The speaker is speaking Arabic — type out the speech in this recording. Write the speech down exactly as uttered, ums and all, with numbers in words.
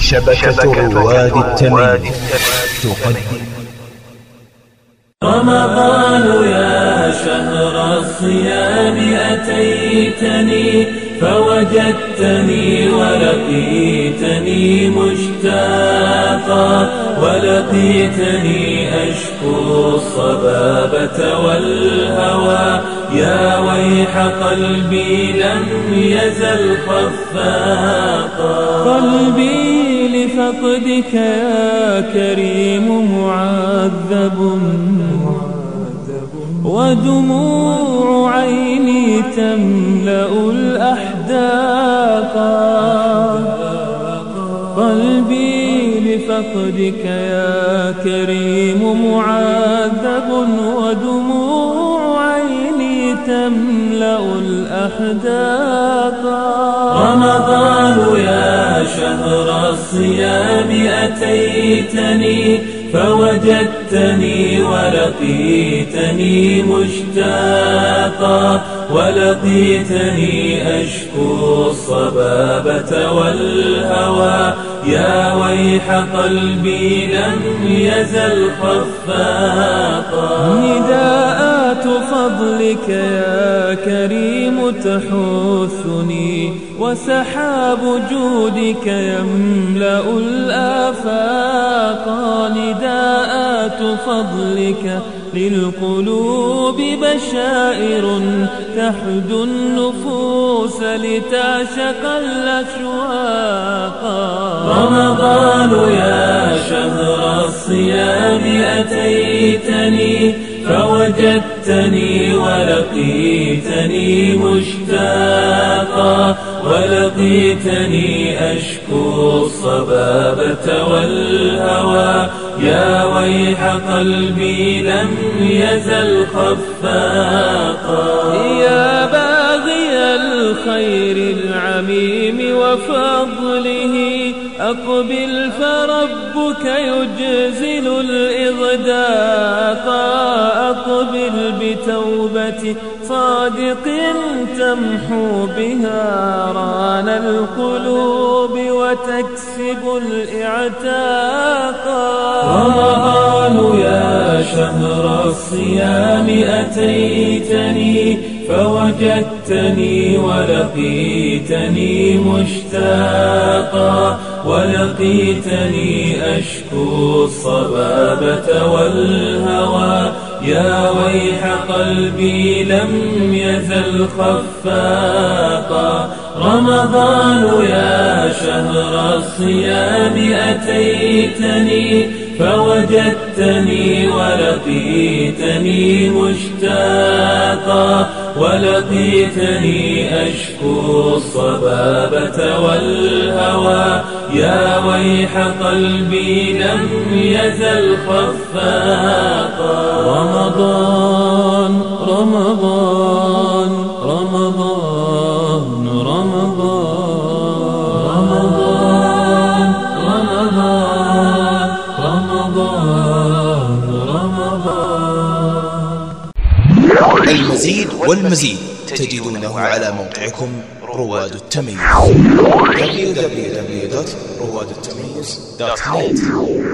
شبكة رواد التمييز تقدم رمضان يا شهر الصيام أتيتني فوجدتني ولقيتني مشتاقا ولقيتني أشكو الصبابة والهوى يا ويح قلبي لم يزل خفاقا قلبي لفقدك يا كريم معذب ودموع عيني تملأ الأحداق قلبي لفقدك يا كريم معذب ودموع عيني تملأ الأحداق رمضان يا شهر الصيام أتيتني فوجدتني ولقيتني مشتاقا ولقيتني أشكو الصبابة والهوى يا ويح قلبي لم يزل خفاقا نداءات فضلك يا كريم تحثني وسحاب جودك يملأ الآفاق نداءات فضلك للقلوب بشائر تحدو النفوس لتعشق الأشواق رمضان يا شهر الصيام أتيتني فوجدتني ولقيتني مشتاقا ولقيتني أشكو الصبابة والهوى يا ويح قلبي لم يزل خفاقا يا باغي الخير العميم وفضله أقبل فربك يجزل الإغداق أقبل بتوبة صادق تمحو بها ران القلوب وتكسب الإعتاق رمضان يا شهر الصيام أتيتني فوجدتني ولقيتني مشتاقا ولقيتني أشكو الصبابة والهوى يا ويح قلبي لم يزل خفاقا رمضان يا شهر الصيام أتيتني فوجدتني ولقيتني مشتاقا ولقيتني أشكو الصبابة والهوى يا ويح قلبي لم يزل خفاقا رمضان رمضان رمضان رمضان رمضان رمضان رمضان رمضان المزيد والمزيد تجدونه على موقعكم رواد التمييز دبليو دبليو دبليو دوت رواد التمييز دوت نت.